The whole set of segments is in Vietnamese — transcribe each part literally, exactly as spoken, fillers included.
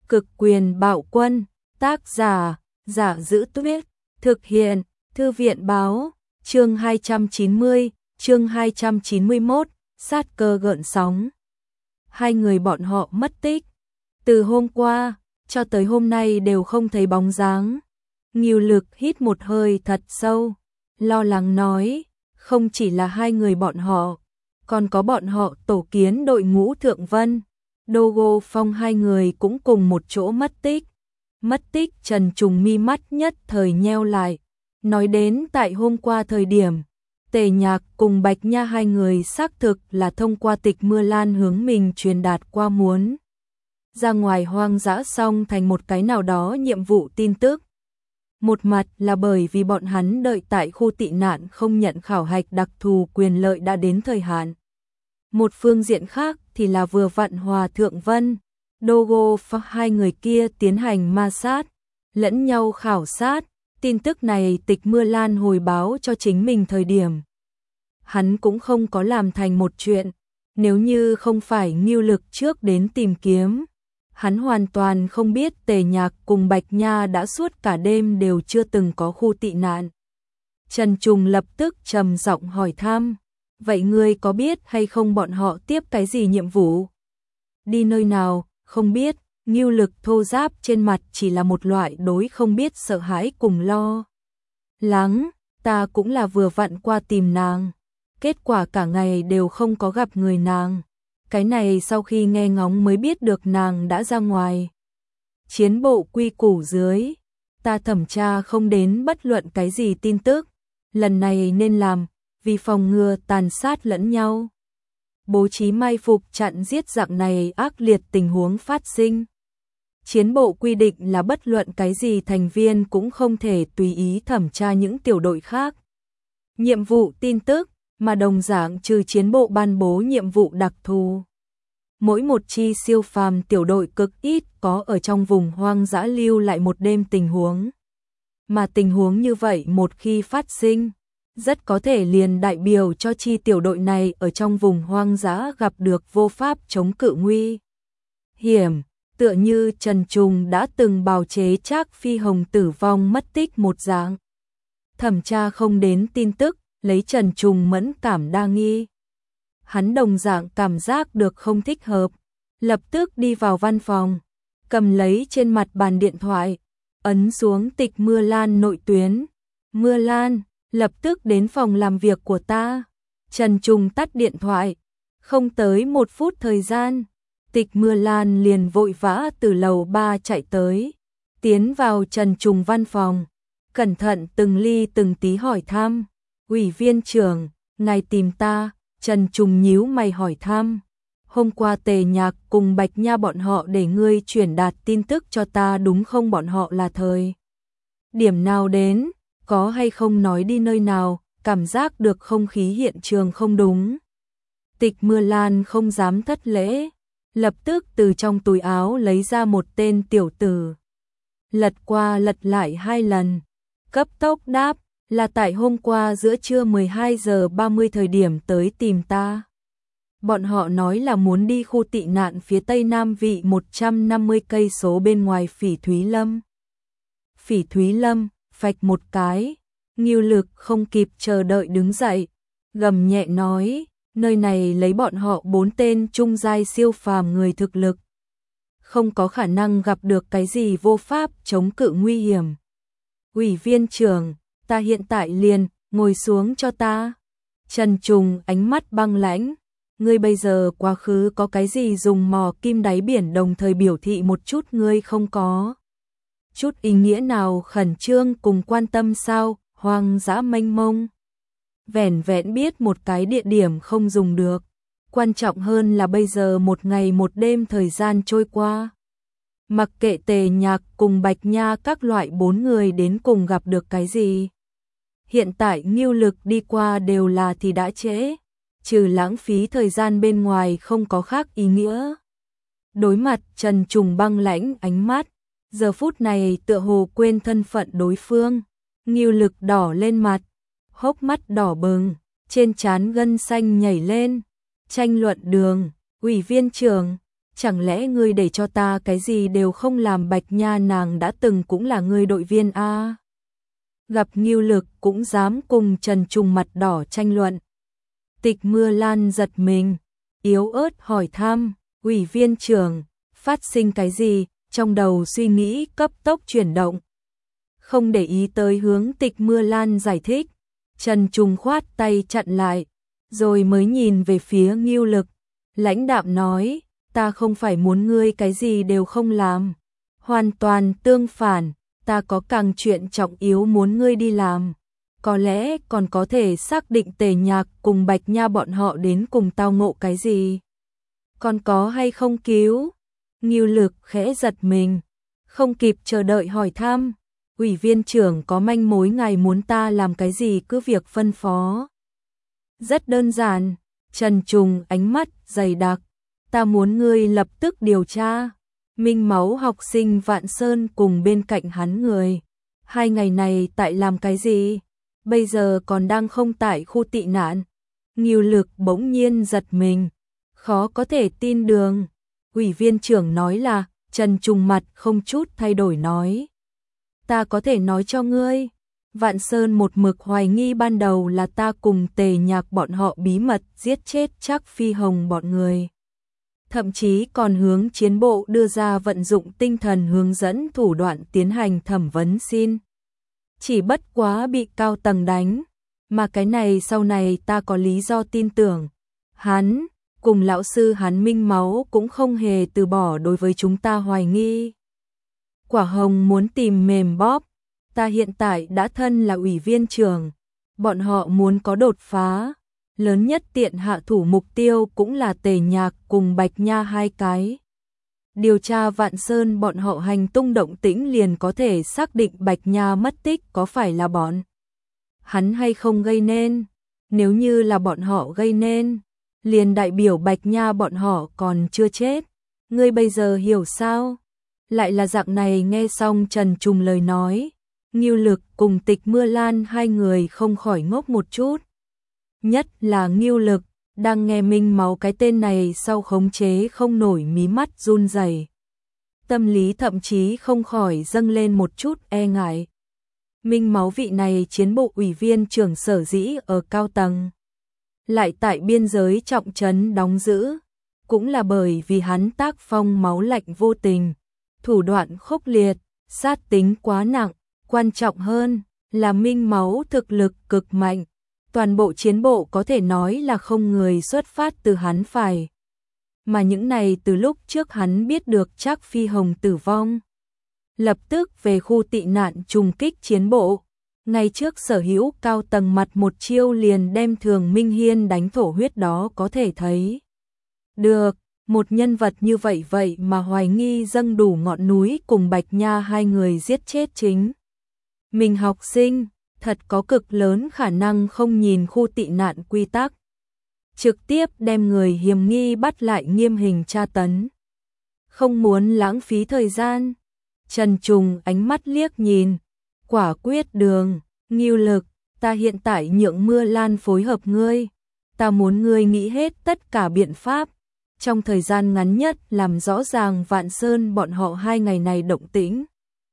Cực quyền bạo quân, tác giả, Giả Giữ Tuyết, thực hiện, Thư viện báo, chương hai trăm chín mươi, chương hai trăm chín mươi mốt, sát cơ gợn sóng. Hai người bọn họ mất tích. Từ hôm qua, cho tới hôm nay đều không thấy bóng dáng. Ngưu Lực hít một hơi thật sâu, lo lắng nói, không chỉ là hai người bọn họ, còn có bọn họ tổ kiến đội ngũ Thượng Vân, Đô Gô Phong hai người cũng cùng một chỗ mất tích. Mất tích Trần Trùng mi mắt nhất thời nheo lại, nói đến tại hôm qua thời điểm, Tề Nhạc cùng Bạch Nha hai người xác thực là thông qua Tịch Mưa Lan hướng mình truyền đạt qua muốn ra ngoài hoang dã xong thành một cái nào đó nhiệm vụ tin tức. Một mặt là bởi vì bọn hắn đợi tại khu tị nạn không nhận khảo hạch đặc thù quyền lợi đã đến thời hạn. Một phương diện khác thì là vừa vặn Hòa Thượng Vân, Đô Gô Phong hai người kia tiến hành ma sát, lẫn nhau khảo sát. Tin tức này Tịch Mưa Lan hồi báo cho chính mình thời điểm, hắn cũng không có làm thành một chuyện. Nếu như không phải Ngưu Lực trước đến tìm kiếm, hắn hoàn toàn không biết Tề Nhạc cùng Bạch Nha đã suốt cả đêm đều chưa từng có khu tị nạn. Trần Trùng lập tức trầm giọng hỏi thăm, vậy ngươi có biết hay không bọn họ tiếp cái gì nhiệm vụ? Đi nơi nào? Không biết. Ngưu Lực thô giáp trên mặt chỉ là một loại đối không biết sợ hãi cùng lo lắng. Ta cũng là vừa vặn qua tìm nàng, kết quả cả ngày đều không có gặp người nàng. Cái này sau khi nghe ngóng mới biết được nàng đã ra ngoài. Chiến bộ quy củ dưới, ta thẩm tra không đến bất luận cái gì tin tức. Lần này nên làm, vì phòng ngừa tàn sát lẫn nhau, bố trí mai phục chặn giết dạng này ác liệt tình huống phát sinh. Chiến bộ quy định là bất luận cái gì thành viên cũng không thể tùy ý thẩm tra những tiểu đội khác nhiệm vụ tin tức, mà đồng dạng trừ chiến bộ ban bố nhiệm vụ đặc thù. Mỗi một chi siêu phàm tiểu đội cực ít có ở trong vùng hoang dã lưu lại một đêm tình huống. Mà tình huống như vậy một khi phát sinh, rất có thể liền đại biểu cho chi tiểu đội này ở trong vùng hoang dã gặp được vô pháp chống cự nguy hiểm. Tựa như Trần Trùng đã từng bào chế Trác Phi Hồng tử vong mất tích một dạng. Thẩm tra không đến tin tức, lấy Trần Trùng mẫn cảm đa nghi. Hắn đồng dạng cảm giác được không thích hợp, lập tức đi vào văn phòng, cầm lấy trên mặt bàn điện thoại, ấn xuống Tịch Mưa Lan nội tuyến. Mưa Lan, lập tức đến phòng làm việc của ta. Trần Trùng tắt điện thoại, không tới một phút thời gian, Tịch Mưa Lan liền vội vã từ lầu ba chạy tới, tiến vào Trần Trùng văn phòng, cẩn thận từng ly từng tí hỏi thăm. Ủy viên trưởng, ngài tìm ta? Trần Trùng nhíu mày hỏi thăm. Hôm qua Tề Nhạc cùng Bạch Nha bọn họ để ngươi chuyển đạt tin tức cho ta đúng không? Bọn họ là thời điểm nào đến, có hay không nói đi nơi nào? Cảm giác được không khí hiện trường không đúng. Tịch Mưa Lan không dám thất lễ, lập tức từ trong túi áo lấy ra một tên tiểu tử, lật qua lật lại hai lần, cấp tốc đáp, là tại hôm qua giữa trưa mười hai giờ ba mươi thời điểm tới tìm ta. Bọn họ nói là muốn đi khu tị nạn phía tây nam vị một trăm năm mươi cây số bên ngoài Phỉ Thúy Lâm. Phỉ Thúy Lâm, phạch một cái, Ngưu Lực không kịp chờ đợi đứng dậy, gầm nhẹ nói, nơi này lấy bọn họ bốn tên trung giai siêu phàm người thực lực, không có khả năng gặp được cái gì vô pháp chống cự nguy hiểm. Ủy viên trưởng, ta hiện tại liền, ngồi xuống cho ta. Trần Trùng ánh mắt băng lãnh, ngươi bây giờ quá khứ có cái gì dùng mò kim đáy biển đồng thời biểu thị một chút ngươi không có chút ý nghĩa nào khẩn trương cùng quan tâm sao? Hoang dã mênh mông, vẻn vẹn biết một cái địa điểm không dùng được, quan trọng hơn là bây giờ một ngày một đêm thời gian trôi qua. Mặc kệ Tề Nhạc cùng Bạch Nha các loại bốn người đến cùng gặp được cái gì, hiện tại Ngưu Lực đi qua đều là thì đã trễ, trừ lãng phí thời gian bên ngoài không có khác ý nghĩa. Đối mặt Trần Trùng băng lãnh ánh mắt, giờ phút này tựa hồ quên thân phận đối phương, Ngưu Lực đỏ lên mặt, hốc mắt đỏ bừng, trên trán gân xanh nhảy lên. Tranh luận đường, ủy viên trưởng, chẳng lẽ ngươi để cho ta cái gì đều không làm? Bạch Nha nàng đã từng cũng là ngươi đội viên a. Gặp Ngưu Lực cũng dám cùng Trần Trùng mặt đỏ tranh luận. Tịch Mưa Lan giật mình, yếu ớt hỏi thăm, ủy viên trưởng, phát sinh cái gì? Trong đầu suy nghĩ cấp tốc chuyển động. Không để ý tới hướng Tịch Mưa Lan giải thích, Trần Trùng khoát tay chặn lại, rồi mới nhìn về phía Ngưu Lực, lãnh đạm nói, ta không phải muốn ngươi cái gì đều không làm, hoàn toàn tương phản, ta có càng chuyện trọng yếu muốn ngươi đi làm, có lẽ còn có thể xác định Tề Nhạc cùng Bạch Nha bọn họ đến cùng tao ngộ cái gì. Còn có hay không cứu? Ngưu Lực khẽ giật mình, không kịp chờ đợi hỏi thăm, ủy viên trưởng có manh mối ngài muốn ta làm cái gì cứ việc phân phó. Rất đơn giản, Trần Trùng ánh mắt dày đặc, ta muốn ngươi lập tức điều tra Minh Máu học sinh Vạn Sơn cùng bên cạnh hắn người. Hai ngày này tại làm cái gì? Bây giờ còn đang không tại khu tị nạn. Ngưu Lực bỗng nhiên giật mình, khó có thể tin đường. Ủy viên trưởng nói là, Trần Trùng mặt không chút thay đổi nói. Ta có thể nói cho ngươi, Vạn Sơn một mực hoài nghi ban đầu là ta cùng Tề Nhạc bọn họ bí mật giết chết Trác Phi Hồng bọn người. Thậm chí còn hướng chiến bộ đưa ra vận dụng tinh thần hướng dẫn thủ đoạn tiến hành thẩm vấn xin. Chỉ bất quá bị cao tầng đánh, mà cái này sau này ta có lý do tin tưởng. Hắn, cùng lão sư hắn Minh Máu cũng không hề từ bỏ đối với chúng ta hoài nghi. Quả hồng muốn tìm mềm bóp, ta hiện tại đã thân là ủy viên trưởng, bọn họ muốn có đột phá. Lớn nhất tiện hạ thủ mục tiêu cũng là Tề Nhạc cùng Bạch Nha hai cái. Điều tra Vạn Sơn bọn họ hành tung động tĩnh liền có thể xác định Bạch Nha mất tích có phải là bọn hắn hay không gây nên. Nếu như là bọn họ gây nên, liền đại biểu Bạch Nha bọn họ còn chưa chết. Ngươi bây giờ hiểu sao? Lại là dạng này. Nghe xong Trần Trùng lời nói, Ngưu Lực cùng Tịch Mưa Lan hai người không khỏi ngốc một chút. Nhất là Ngưu Lực, đang nghe Minh Máu cái tên này sau khống chế không nổi mí mắt run rẩy. Tâm lý thậm chí không khỏi dâng lên một chút e ngại. Minh Máu vị này chiến bộ ủy viên trưởng sở dĩ ở cao tầng, lại tại biên giới trọng trấn đóng giữ, cũng là bởi vì hắn tác phong máu lạnh vô tình, thủ đoạn khốc liệt, sát tính quá nặng, quan trọng hơn là Minh Máu thực lực cực mạnh. Toàn bộ chiến bộ có thể nói là không người xuất phát từ hắn phải. Mà những này từ lúc trước hắn biết được Trác Phi Hồng tử vong, lập tức về khu tị nạn trùng kích chiến bộ. Ngay trước sở hữu cao tầng mặt một chiêu liền đem Thường Minh Hiên đánh thổ huyết, đó có thể thấy được, một nhân vật như vậy vậy mà hoài nghi dâng đủ ngọn núi cùng Bạch Nha hai người giết chết chính mình học sinh. Thật có cực lớn khả năng không nhìn khu tị nạn quy tắc, trực tiếp đem người hiểm nghi bắt lại nghiêm hình tra tấn. Không muốn lãng phí thời gian, Trần Trùng ánh mắt liếc nhìn, quả quyết đường, Ngưu Lực, ta hiện tại nhượng Mưa Lan phối hợp ngươi, ta muốn ngươi nghĩ hết tất cả biện pháp, trong thời gian ngắn nhất làm rõ ràng Vạn Sơn bọn họ hai ngày này động tĩnh,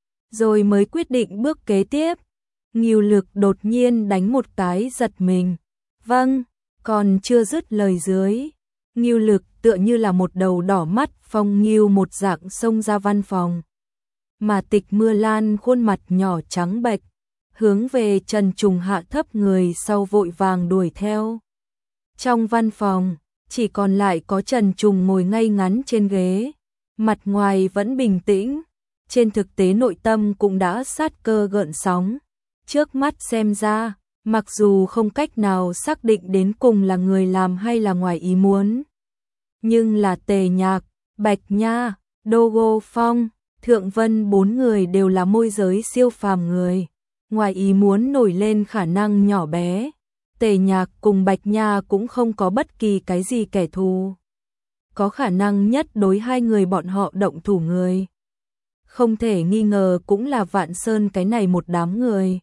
rồi mới quyết định bước kế tiếp. Ngưu Lực đột nhiên đánh một cái giật mình. Vâng, còn chưa dứt lời dưới. Ngưu Lực tựa như là một đầu đỏ mắt phong nghiêu một dạng xông ra văn phòng. Mà Tịch Mưa Lan khuôn mặt nhỏ trắng bệch, hướng về Trần Trùng hạ thấp người sau vội vàng đuổi theo. Trong văn phòng, chỉ còn lại có Trần Trùng ngồi ngay ngắn trên ghế. Mặt ngoài vẫn bình tĩnh, trên thực tế nội tâm cũng đã sát cơ gợn sóng. Trước mắt xem ra, mặc dù không cách nào xác định đến cùng là người làm hay là ngoài ý muốn, nhưng là Tề Nhạc, Bạch Nha, Đô Phong, Thượng Vân bốn người đều là môi giới siêu phàm người. Ngoài ý muốn nổi lên khả năng nhỏ bé, Tề Nhạc cùng Bạch Nha cũng không có bất kỳ cái gì kẻ thù. Có khả năng nhất đối hai người bọn họ động thủ người, không thể nghi ngờ cũng là Vạn Sơn cái này một đám người.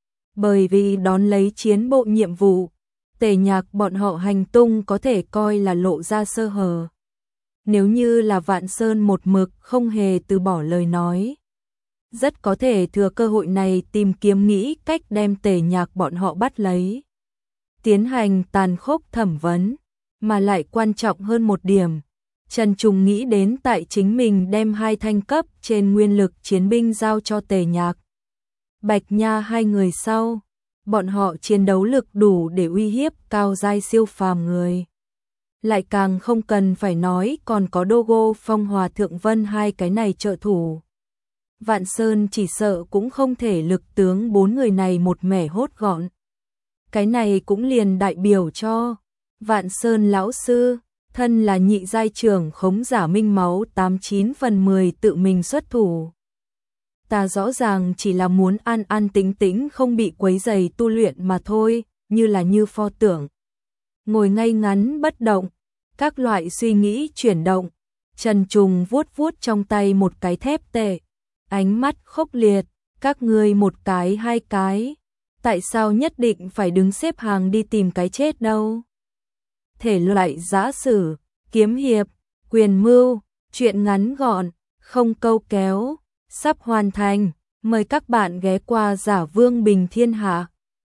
Bởi vì đón lấy chiến bộ nhiệm vụ, Tề Nhạc bọn họ hành tung có thể coi là lộ ra sơ hở. nếu như là Vạn Sơn một mực không hề từ bỏ lời nói. Rất có thể thừa cơ hội này tìm kiếm nghĩ cách đem Tề Nhạc bọn họ bắt lấy. Tiến hành tàn khốc thẩm vấn, mà lại quan trọng hơn một điểm. Trần Trùng nghĩ đến tại chính mình đem hai thanh cấp trên nguyên lực chiến binh giao cho Tề Nhạc. Bạch Nha hai người sau, bọn họ chiến đấu lực đủ để uy hiếp cao giai siêu phàm người. Lại càng không cần phải nói còn có Dogo Phong Hòa Thượng Vân hai cái này trợ thủ. Vạn Sơn chỉ sợ cũng không thể lực tướng bốn người này một mẻ hốt gọn. Cái này cũng liền đại biểu cho Vạn Sơn lão sư, thân là nhị giai trưởng khống giả minh máu tám chín phần mười tự mình xuất thủ. Ta rõ ràng chỉ là muốn an an tĩnh tĩnh không bị quấy rầy tu luyện mà thôi, như là như pho tượng. Ngồi ngay ngắn bất động, các loại suy nghĩ chuyển động, Trần Trùng vuốt vuốt trong tay một cái thép tệ, ánh mắt khốc liệt, các ngươi một cái hai cái, tại sao nhất định phải đứng xếp hàng đi tìm cái chết đâu? Thể loại giã sử, kiếm hiệp, quyền mưu, truyện ngắn gọn, không câu kéo, sắp hoàn thành, mời các bạn ghé qua Giả Vương Bình Thiên Hạ.